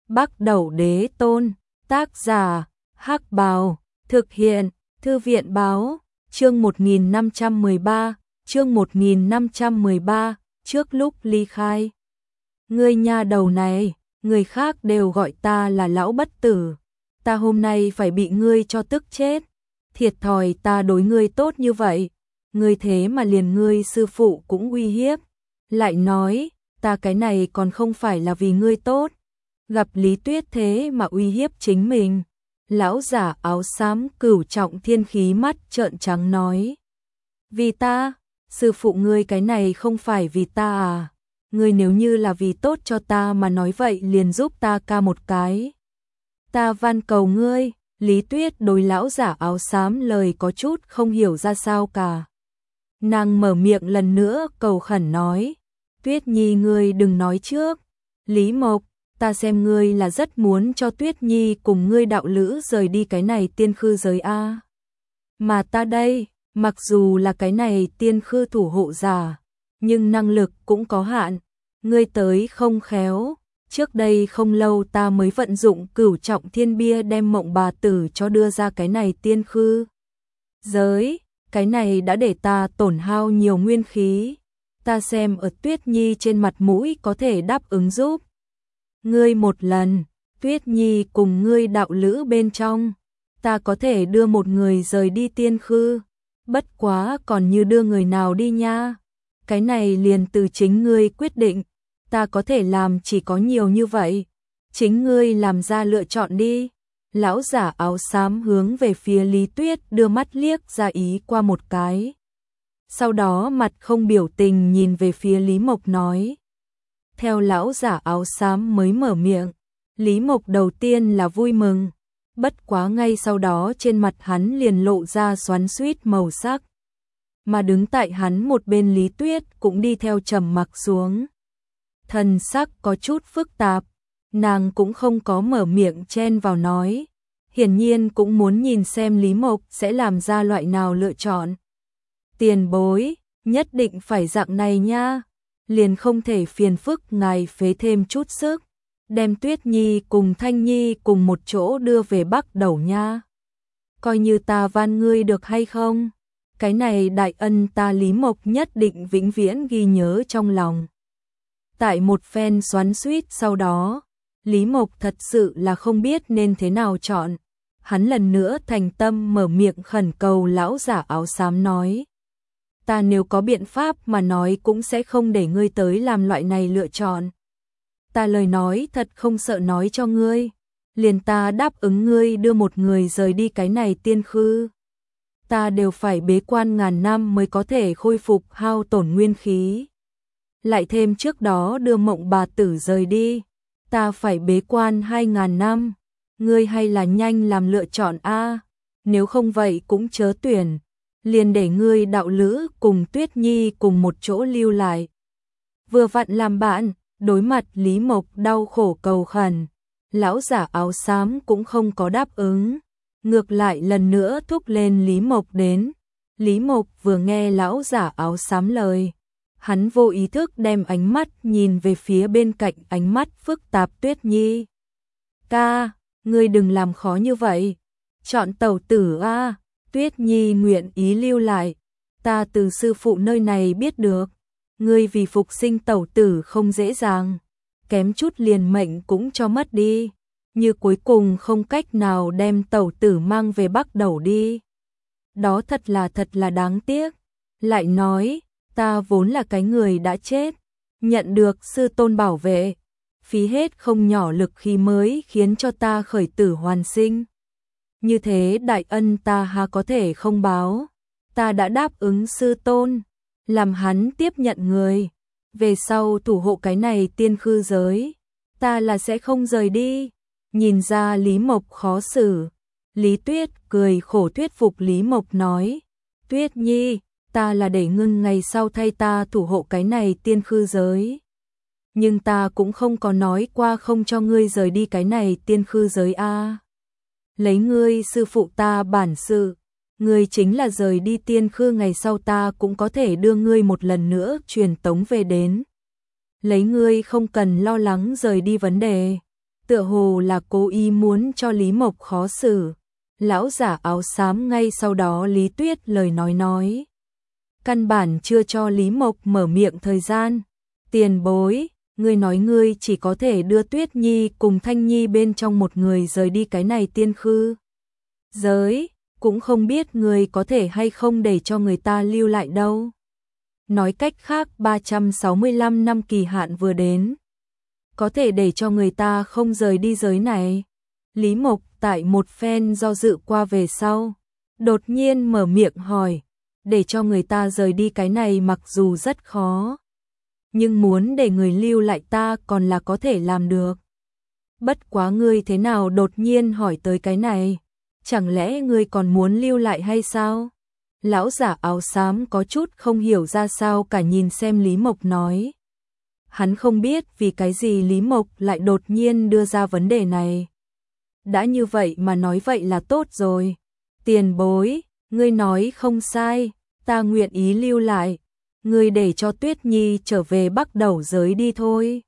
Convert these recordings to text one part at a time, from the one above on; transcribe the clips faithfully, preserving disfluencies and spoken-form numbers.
Bắc Đẩu Đế Tôn, tác giả, Hắc Bào, thực hiện, Thư viện Báo, chương một nghìn năm trăm mười ba, chương một nghìn năm trăm mười ba, trước lúc ly khai. Ngươi nha đầu này, người khác đều gọi ta là lão bất tử, ta hôm nay phải bị ngươi cho tức chết. Thiệt thòi ta đối ngươi tốt như vậy, ngươi thế mà liền ngươi sư phụ cũng uy hiếp, lại nói, ta cái này còn không phải là vì ngươi tốt. Gặp Lý Tuyết thế mà uy hiếp chính mình, lão giả áo xám cửu trọng thiên khí mắt trợn trắng nói. Vì ta, sư phụ ngươi cái này không phải vì ta à, ngươi nếu như là vì tốt cho ta mà nói vậy liền giúp ta ca một cái. Ta van cầu ngươi. Lý Tuyết đối lão giả áo xám lời có chút không hiểu ra sao cả. Nàng mở miệng lần nữa cầu khẩn nói, Tuyết Nhi ngươi đừng nói trước. Lý Mộc, ta xem ngươi là rất muốn cho Tuyết Nhi cùng ngươi đạo lữ rời đi cái này tiên khư giới a. Mà ta đây, mặc dù là cái này tiên khư thủ hộ giả, nhưng năng lực cũng có hạn, ngươi tới không khéo. Trước đây không lâu ta mới vận dụng cửu trọng thiên bia đem mộng bà tử cho đưa ra cái này tiên khư giới, cái này đã để ta tổn hao nhiều nguyên khí, ta xem ở Tuyết Nhi trên mặt mũi có thể đáp ứng giúp ngươi một lần. Tuyết Nhi cùng ngươi đạo lữ bên trong, ta có thể đưa một người rời đi tiên khư, bất quá còn như đưa người nào đi nha, cái này liền từ chính ngươi quyết định. Ta có thể làm chỉ có nhiều như vậy, chính ngươi làm ra lựa chọn đi. Lão giả áo xám hướng về phía Lý Tuyết đưa mắt liếc ra ý qua một cái. Sau đó mặt không biểu tình nhìn về phía Lý Mộc nói. Theo lão giả áo xám mới mở miệng, Lý Mộc đầu tiên là vui mừng, bất quá ngay sau đó trên mặt hắn liền lộ ra xoắn xuýt màu sắc. Mà đứng tại hắn một bên Lý Tuyết cũng đi theo trầm mặc xuống. Thần sắc có chút phức tạp, nàng cũng không có mở miệng chen vào nói, hiển nhiên cũng muốn nhìn xem Lý Mộc sẽ làm ra loại nào lựa chọn. Tiền bối, nhất định phải dạng này nha, liền không thể phiền phức ngài phế thêm chút sức, đem Tuyết Nhi cùng Thanh Nhi cùng một chỗ đưa về Bắc Đẩu nha. Coi như ta van ngươi được hay không? Cái này đại ân ta Lý Mộc nhất định vĩnh viễn ghi nhớ trong lòng. Tại một phen xoắn xuýt sau đó, Lý Mộc thật sự là không biết nên thế nào chọn. Hắn lần nữa thành tâm mở miệng khẩn cầu lão giả áo xám nói. Ta nếu có biện pháp mà nói cũng sẽ không để ngươi tới làm loại này lựa chọn. Ta lời nói thật không sợ nói cho ngươi. Liền ta đáp ứng ngươi đưa một người rời đi cái này tiên khư. Ta đều phải bế quan ngàn năm mới có thể khôi phục hao tổn nguyên khí. Lại thêm trước đó đưa mộng bà tử rời đi, ta phải bế quan hai ngàn năm, ngươi hay là nhanh làm lựa chọn a, nếu không vậy cũng chớ tuyển, liền để ngươi đạo lữ cùng Tuyết Nhi cùng một chỗ lưu lại. Vừa vặn làm bạn, đối mặt Lý Mộc đau khổ cầu khẩn, lão giả áo xám cũng không có đáp ứng, ngược lại lần nữa thúc lên Lý Mộc đến. Lý Mộc vừa nghe lão giả áo xám lời, hắn vô ý thức đem ánh mắt nhìn về phía bên cạnh ánh mắt phức tạp Tuyết Nhi. Ca, ngươi đừng làm khó như vậy. Chọn tẩu tử a. Tuyết Nhi nguyện ý lưu lại. Ta từ sư phụ nơi này biết được. Ngươi vì phục sinh tẩu tử không dễ dàng. Kém chút liền mệnh cũng cho mất đi. Như cuối cùng không cách nào đem tẩu tử mang về Bắc Đẩu đi. Đó thật là thật là đáng tiếc. Lại nói, ta vốn là cái người đã chết, nhận được sư tôn bảo vệ, phí hết không nhỏ lực khí mới khiến cho ta khởi tử hoàn sinh. Như thế đại ân ta há có thể không báo, ta đã đáp ứng sư tôn, làm hắn tiếp nhận người, về sau thủ hộ cái này tiên khư giới, ta là sẽ không rời đi. Nhìn ra Lý Mộc khó xử, Lý Tuyết cười khổ thuyết phục Lý Mộc nói, Tuyết Nhi, ta là để ngưng ngày sau thay ta thủ hộ cái này tiên khư giới. Nhưng ta cũng không có nói qua không cho ngươi rời đi cái này tiên khư giới a. Lấy ngươi sư phụ ta bản sự, ngươi chính là rời đi tiên khư ngày sau ta cũng có thể đưa ngươi một lần nữa truyền tống về đến. Lấy ngươi không cần lo lắng rời đi vấn đề. tựa hồ là cố ý muốn cho Lý Mộc khó xử. Lão giả áo xám ngay sau đó Lý Tuyết lời nói nói. Căn bản chưa cho Lý Mộc mở miệng thời gian. Tiền bối, ngươi nói ngươi chỉ có thể đưa Tuyết Nhi cùng Thanh Nhi bên trong một người rời đi cái này tiên khư giới, cũng không biết ngươi có thể hay không để cho người ta lưu lại đâu. Nói cách khác ba trăm sáu mươi lăm năm kỳ hạn vừa đến, có thể để cho người ta không rời đi giới này. Lý Mộc tại một phen do dự qua về sau, đột nhiên mở miệng hỏi, để cho người ta rời đi cái này mặc dù rất khó, nhưng muốn để người lưu lại ta còn là có thể làm được. Bất quá ngươi thế nào đột nhiên hỏi tới cái này, chẳng lẽ ngươi còn muốn lưu lại hay sao? Lão giả áo xám có chút không hiểu ra sao cả nhìn xem Lý Mộc nói. Hắn không biết vì cái gì Lý Mộc lại đột nhiên đưa ra vấn đề này. Đã như vậy mà nói vậy là tốt rồi. Tiền bối, ngươi nói không sai, ta nguyện ý lưu lại. Ngươi để cho Tuyết Nhi trở về Bắc Đẩu giới đi thôi.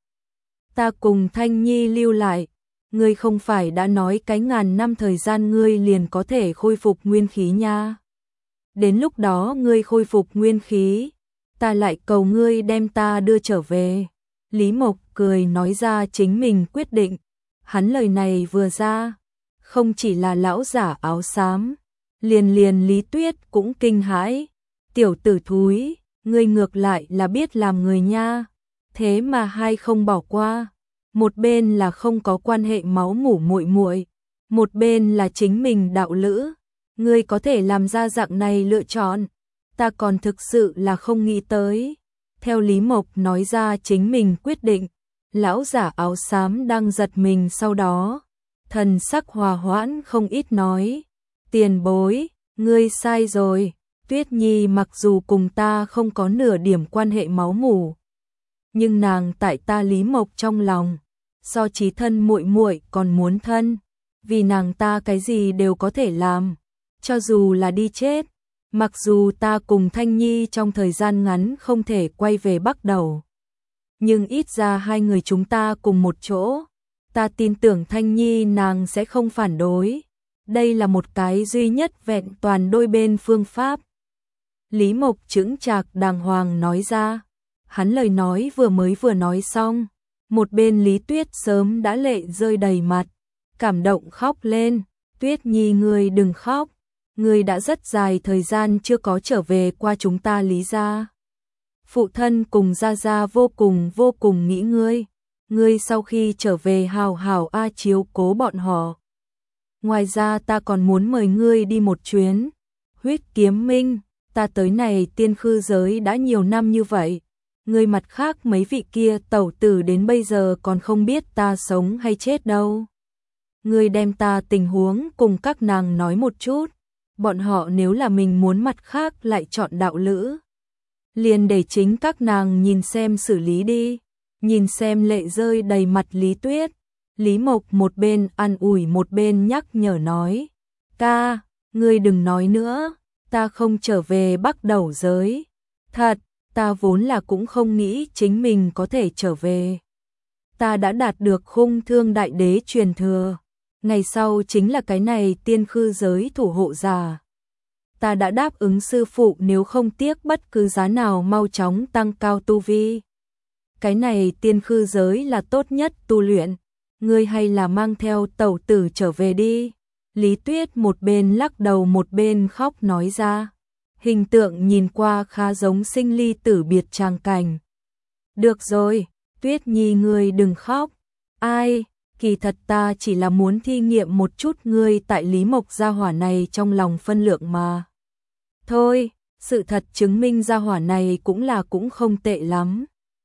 Ta cùng Thanh Nhi lưu lại. Ngươi không phải đã nói cái ngàn năm thời gian ngươi liền có thể khôi phục nguyên khí nha. Đến lúc đó ngươi khôi phục nguyên khí, ta lại cầu ngươi đem ta đưa trở về. Lý Mộc cười nói ra chính mình quyết định. Hắn lời này vừa ra, không chỉ là lão giả áo xám, liền liền Lý Tuyết cũng kinh hãi. Tiểu tử thúi, ngươi ngược lại là biết làm người nha, thế mà hai không bỏ qua. Một bên là không có quan hệ máu mủ muội muội, một bên là chính mình đạo lữ. Ngươi có thể làm ra dạng này lựa chọn, ta còn thực sự là không nghĩ tới. Theo Lý Mộc nói ra chính mình quyết định, lão giả áo xám đang giật mình, sau đó thần sắc hòa hoãn không ít nói. Tiền bối, ngươi sai rồi, Tuyết Nhi mặc dù cùng ta không có nửa điểm quan hệ máu mủ, nhưng nàng tại ta Lý Mộc trong lòng, so chí thân muội muội còn muốn thân, vì nàng ta cái gì đều có thể làm, cho dù là đi chết. Mặc dù ta cùng Thanh Nhi trong thời gian ngắn không thể quay về Bắc Đẩu, nhưng ít ra hai người chúng ta cùng một chỗ, ta tin tưởng Thanh Nhi nàng sẽ không phản đối. Đây là một cái duy nhất vẹn toàn đôi bên phương pháp. Lý Mộc chững chạc đàng hoàng nói ra. Hắn lời nói vừa mới vừa nói xong, một bên Lý Tuyết sớm đã lệ rơi đầy mặt, cảm động khóc lên. Tuyết Nhi ngươi đừng khóc, ngươi đã rất dài thời gian chưa có trở về qua chúng ta Lý gia. Phụ thân cùng gia gia vô cùng vô cùng nghĩ ngươi, ngươi sau khi trở về hào hào a chiếu cố bọn họ. Ngoài ra ta còn muốn mời ngươi đi một chuyến, Huyết Kiếm Minh, ta tới này tiên khư giới đã nhiều năm như vậy, ngươi mặt khác mấy vị kia tẩu tử đến bây giờ còn không biết ta sống hay chết đâu. Ngươi đem ta tình huống cùng các nàng nói một chút, bọn họ nếu là mình muốn mặt khác lại chọn đạo lữ, liền để chính các nàng nhìn xem xử lý đi. Nhìn xem lệ rơi đầy mặt Lý Tuyết, Lý Mộc một bên an ủi một bên nhắc nhở nói, ca, ngươi đừng nói nữa, ta không trở về Bắc Đẩu giới. Thật, ta vốn là cũng không nghĩ chính mình có thể trở về. Ta đã đạt được Khung Thương Đại Đế truyền thừa, ngày sau chính là cái này tiên khư giới thủ hộ giả. Ta đã đáp ứng sư phụ nếu không tiếc bất cứ giá nào mau chóng tăng cao tu vi. Cái này tiên khư giới là tốt nhất tu luyện, ngươi hay là mang theo tẩu tử trở về đi. Lý Tuyết một bên lắc đầu một bên khóc nói ra. Hình tượng nhìn qua khá giống sinh ly tử biệt tràng cảnh. Được rồi, Tuyết Nhi ngươi đừng khóc. Ai, kỳ thật ta chỉ là muốn thi nghiệm một chút ngươi tại Lý Mộc gia hỏa này trong lòng phân lượng mà. Thôi, sự thật chứng minh gia hỏa này cũng là cũng không tệ lắm.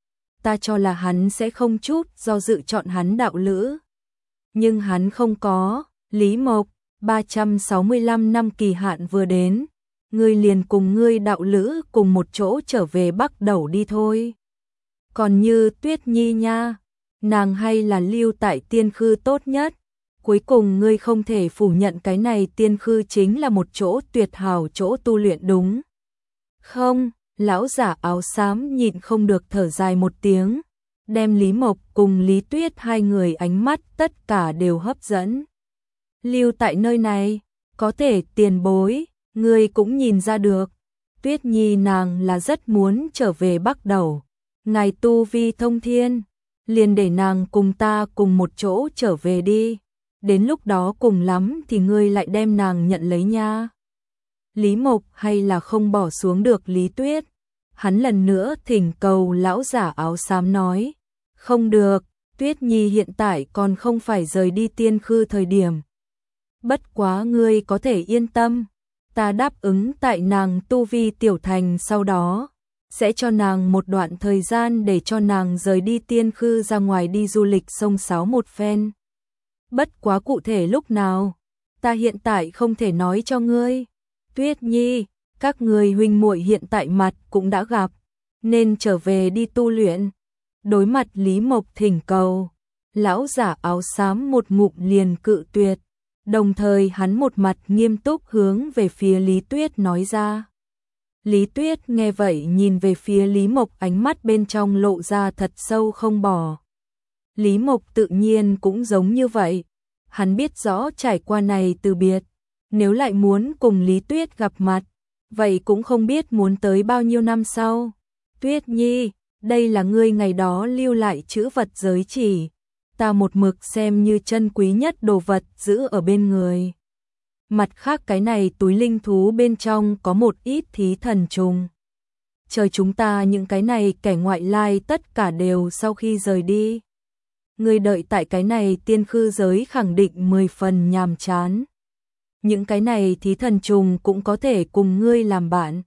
Ta cho là hắn sẽ không chút do dự chọn hắn đạo lữ. Nhưng hắn không có. Lý Mộc, ba trăm sáu mươi lăm năm kỳ hạn vừa đến, ngươi liền cùng ngươi đạo lữ cùng một chỗ trở về Bắc Đẩu đi thôi. Còn như Tuyết Nhi nha, nàng hay là lưu tại tiên khư tốt nhất. Cuối cùng ngươi không thể phủ nhận cái này tiên khư chính là một chỗ tuyệt hảo chỗ tu luyện đúng không? Lão giả áo xám nhịn không được thở dài một tiếng. đem Lý Mộc cùng Lý Tuyết hai người ánh mắt tất cả đều hấp dẫn. Lưu tại nơi này, có thể tiền bối, ngươi cũng nhìn ra được. Tuyết Nhi nàng là rất muốn trở về Bắc Đẩu. Ngài tu vi thông thiên, liền để nàng cùng ta cùng một chỗ trở về đi. Đến lúc đó cùng lắm thì ngươi lại đem nàng nhận lấy nha. Lý Mộc hay là không bỏ xuống được Lý Tuyết. Hắn lần nữa thỉnh cầu lão giả áo xám nói. Không được, Tuyết Nhi hiện tại còn không phải rời đi tiên khư thời điểm. Bất quá ngươi có thể yên tâm. Ta đáp ứng tại nàng tu vi tiểu thành sau đó. Sẽ cho nàng một đoạn thời gian để cho nàng rời đi tiên khư ra ngoài đi du lịch sông sáo một phen. Bất quá cụ thể lúc nào, ta hiện tại không thể nói cho ngươi. Tuyết Nhi, các người huynh muội hiện tại mặt cũng đã gặp, nên trở về đi tu luyện. Đối mặt Lý Mộc thỉnh cầu, lão giả áo xám một ngụm liền cự tuyệt, đồng thời hắn một mặt nghiêm túc hướng về phía Lý Tuyết nói ra. Lý Tuyết nghe vậy nhìn về phía Lý Mộc, ánh mắt bên trong lộ ra thật sâu không bỏ. Lý Mộc tự nhiên cũng giống như vậy, hắn biết rõ trải qua này từ biệt, nếu lại muốn cùng Lý Tuyết gặp mặt, vậy cũng không biết muốn tới bao nhiêu năm sau. Tuyết Nhi, đây là ngươi ngày đó lưu lại chữ vật giới chỉ, ta một mực xem như chân quý nhất đồ vật giữ ở bên người. Mặt khác cái này túi linh thú bên trong có một ít thí thần trùng. Chờ chúng ta những cái này kẻ ngoại lai tất cả đều sau khi rời đi. Ngươi đợi tại cái này tiên khư giới khẳng định mười phần nhàm chán. Những cái này thí thần trùng cũng có thể cùng ngươi làm bạn.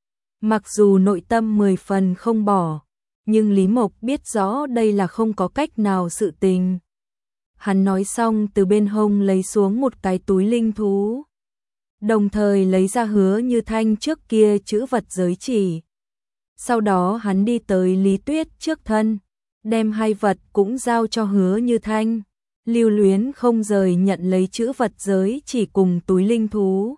Mặc dù nội tâm mười phần không bỏ, nhưng Lý Mộc biết rõ đây là không có cách nào sự tình. Hắn nói xong từ bên hông lấy xuống một cái túi linh thú, đồng thời lấy ra Hứa Như Thanh trước kia chữ vật giới chỉ. Sau đó hắn đi tới Lý Tuyết trước thân, đem hai vật cũng giao cho Hứa Như Thanh, lưu luyến không rời nhận lấy chữ vật giới chỉ cùng túi linh thú.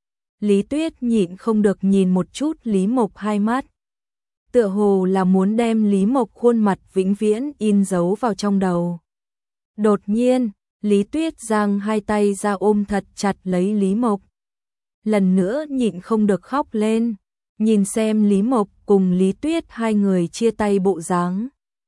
Lý Tuyết nhịn không được nhìn một chút Lý Mộc hai mắt, tựa hồ là muốn đem Lý Mộc khuôn mặt vĩnh viễn in dấu vào trong đầu. Đột nhiên, Lý Tuyết giang hai tay ra ôm thật chặt lấy Lý Mộc. Lần nữa nhịn không được khóc lên, nhìn xem Lý Mộc cùng Lý Tuyết hai người chia tay bộ dáng.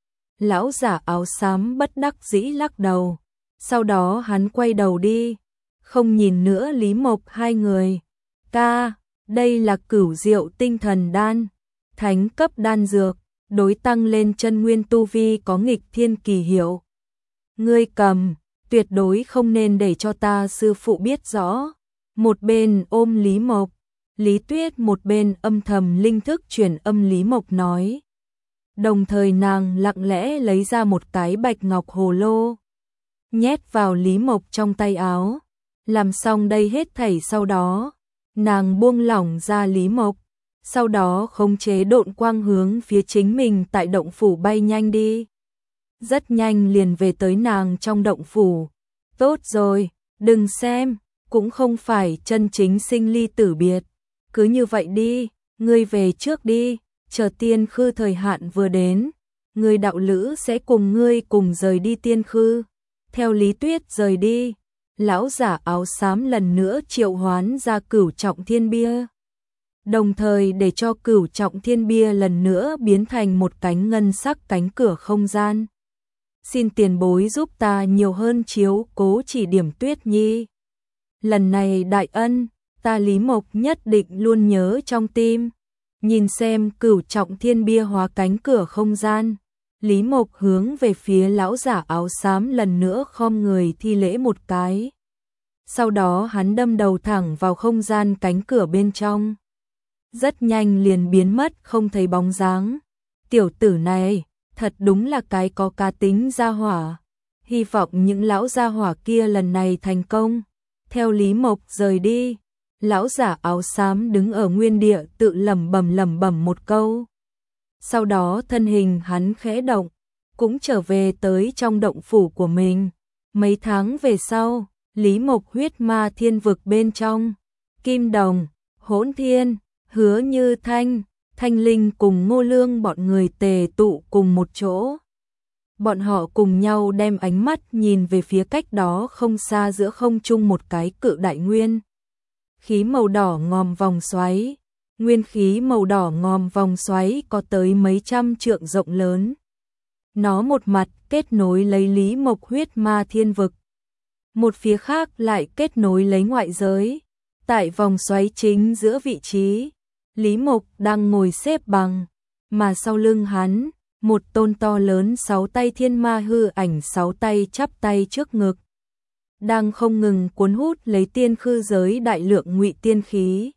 Lão giả áo xám bất đắc dĩ lắc đầu, sau đó hắn quay đầu đi, không nhìn nữa Lý Mộc hai người. Ca, đây là Cửu Diệu Tinh Thần Đan, thánh cấp đan dược, đối tăng lên chân nguyên tu vi có nghịch thiên kỳ hiệu. Ngươi cầm, tuyệt đối không nên để cho ta sư phụ biết rõ. Một bên ôm Lý Mộc, Lý Tuyết một bên âm thầm linh thức truyền âm Lý Mộc nói. Đồng thời nàng lặng lẽ lấy ra một cái bạch ngọc hồ lô, nhét vào Lý Mộc trong tay áo. Làm xong đây hết thảy sau đó, nàng buông lỏng ra Lý Mộc, sau đó khống chế độn quang hướng phía chính mình tại động phủ bay nhanh đi. Rất nhanh liền về tới nàng trong động phủ. Tốt rồi, đừng xem, cũng không phải chân chính sinh ly tử biệt. Cứ như vậy đi, ngươi về trước đi, chờ tiên khư thời hạn vừa đến, ngươi đạo lữ sẽ cùng ngươi cùng rời đi tiên khư. Theo Lý Tuyết rời đi, lão giả áo xám lần nữa triệu hoán ra Cửu Trọng Thiên Bia, đồng thời để cho Cửu Trọng Thiên Bia lần nữa biến thành một cánh ngân sắc cánh cửa không gian. Xin tiền bối giúp ta nhiều hơn chiếu cố chỉ điểm Tuyết Nhi. Lần này đại ân, ta Lý Mộc nhất định luôn nhớ trong tim. Nhìn xem Cửu Trọng Thiên Bia hóa cánh cửa không gian, Lý Mộc hướng về phía lão giả áo xám lần nữa khom người thi lễ một cái. Sau đó hắn đâm đầu thẳng vào không gian cánh cửa bên trong. Rất nhanh liền biến mất không thấy bóng dáng. Tiểu tử này, thật đúng là cái có cá tính gia hỏa. Hy vọng những lão gia hỏa kia lần này thành công. Theo Lý Mộc rời đi, lão giả áo xám đứng ở nguyên địa tự lẩm bẩm lẩm bẩm một câu. Sau đó thân hình hắn khẽ động, cũng trở về tới trong động phủ của mình. Mấy tháng về sau, Lý Mộc huyết ma thiên vực bên trong, Kim Đồng, Hỗn Thiên, Hứa Như Thanh, Thanh Linh cùng Ngô Lương bọn người tề tụ cùng một chỗ. Bọn họ cùng nhau đem ánh mắt nhìn về phía cách đó không xa giữa không trung một cái cự đại nguyên khí màu đỏ ngòm vòng xoáy. Nguyên khí màu đỏ ngòm vòng xoáy có tới mấy trăm trượng rộng lớn. Nó một mặt kết nối lấy Lý Mộc huyết ma thiên vực, một phía khác lại kết nối lấy ngoại giới. Tại vòng xoáy chính giữa vị trí, Lý Mộc đang ngồi xếp bằng, mà sau lưng hắn, một tôn to lớn sáu tay thiên ma hư ảnh sáu tay chắp tay trước ngực, đang không ngừng cuốn hút lấy tiên khư giới đại lượng ngụy tiên khí,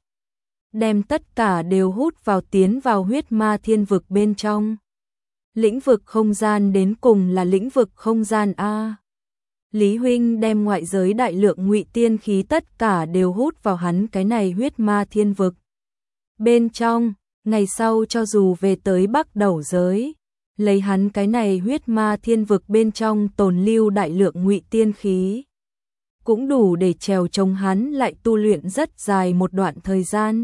đem tất cả đều hút vào tiến vào huyết ma thiên vực bên trong. Lĩnh vực không gian đến cùng là lĩnh vực không gian A. Lý huynh đem ngoại giới đại lượng ngụy tiên khí tất cả đều hút vào hắn cái này huyết ma thiên vực bên trong, ngày sau cho dù về tới Bắc Đầu giới, lấy hắn cái này huyết ma thiên vực bên trong tồn lưu đại lượng ngụy tiên khí, cũng đủ để trèo chống hắn lại tu luyện rất dài một đoạn thời gian.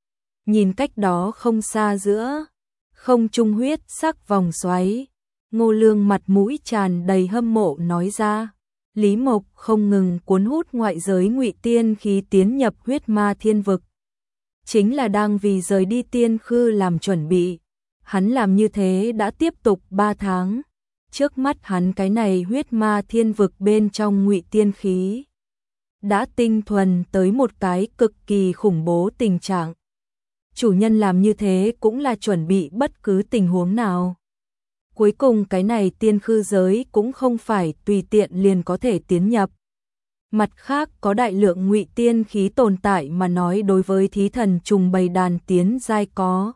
Nhìn cách đó không xa giữa không trung huyết sắc vòng xoáy, Ngô Lương mặt mũi tràn đầy hâm mộ nói ra, Lý Mộc không ngừng cuốn hút ngoại giới ngụy tiên khí tiến nhập huyết ma thiên vực, chính là đang vì rời đi tiên khư làm chuẩn bị. Hắn làm như thế đã tiếp tục ba tháng, trước mắt hắn cái này huyết ma thiên vực bên trong ngụy tiên khí đã tinh thuần tới một cái cực kỳ khủng bố tình trạng. Chủ nhân làm như thế cũng là chuẩn bị bất cứ tình huống nào. Cuối cùng cái này tiên khư giới cũng không phải tùy tiện liền có thể tiến nhập. Mặt khác có đại lượng ngụy tiên khí tồn tại mà nói đối với thí thần trùng bầy đàn tiến giai có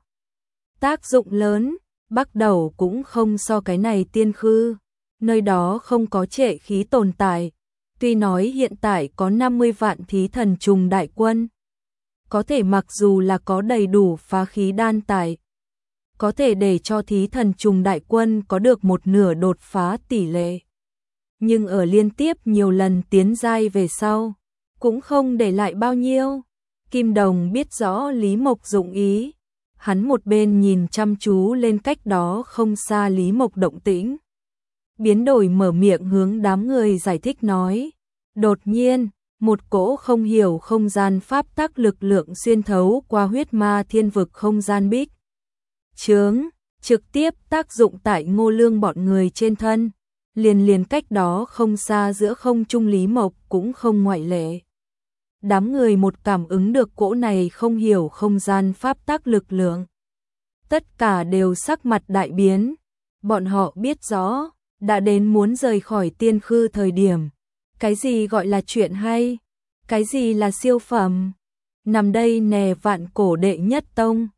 tác dụng lớn. Bắc Đầu cũng không so cái này tiên khư, nơi đó không có trệ khí tồn tại. Tuy nói hiện tại có năm mươi vạn thí thần trùng đại quân, có thể mặc dù là có đầy đủ phá khí đan tài, có thể để cho thí thần trùng đại quân có được một nửa đột phá tỷ lệ. Nhưng ở liên tiếp nhiều lần tiến giai về sau, cũng không để lại bao nhiêu. Kim Đồng biết rõ Lý Mộc dụng ý, hắn một bên nhìn chăm chú lên cách đó không xa Lý Mộc động tĩnh, biến đổi mở miệng hướng đám người giải thích nói. Đột nhiên, một cỗ không hiểu không gian pháp tắc lực lượng xuyên thấu qua huyết ma thiên vực không gian bích chướng, trực tiếp tác dụng tại Ngô Lương bọn người trên thân, liền liền cách đó không xa giữa không trung Lý Mộc cũng không ngoại lệ. Đám người một cảm ứng được cỗ này không hiểu không gian pháp tắc lực lượng, tất cả đều sắc mặt đại biến. Bọn họ biết rõ, đã đến muốn rời khỏi tiên khư thời điểm. Cái gì gọi là chuyện hay? Cái gì là siêu phẩm? Nằm đây nè vạn cổ đệ nhất tông,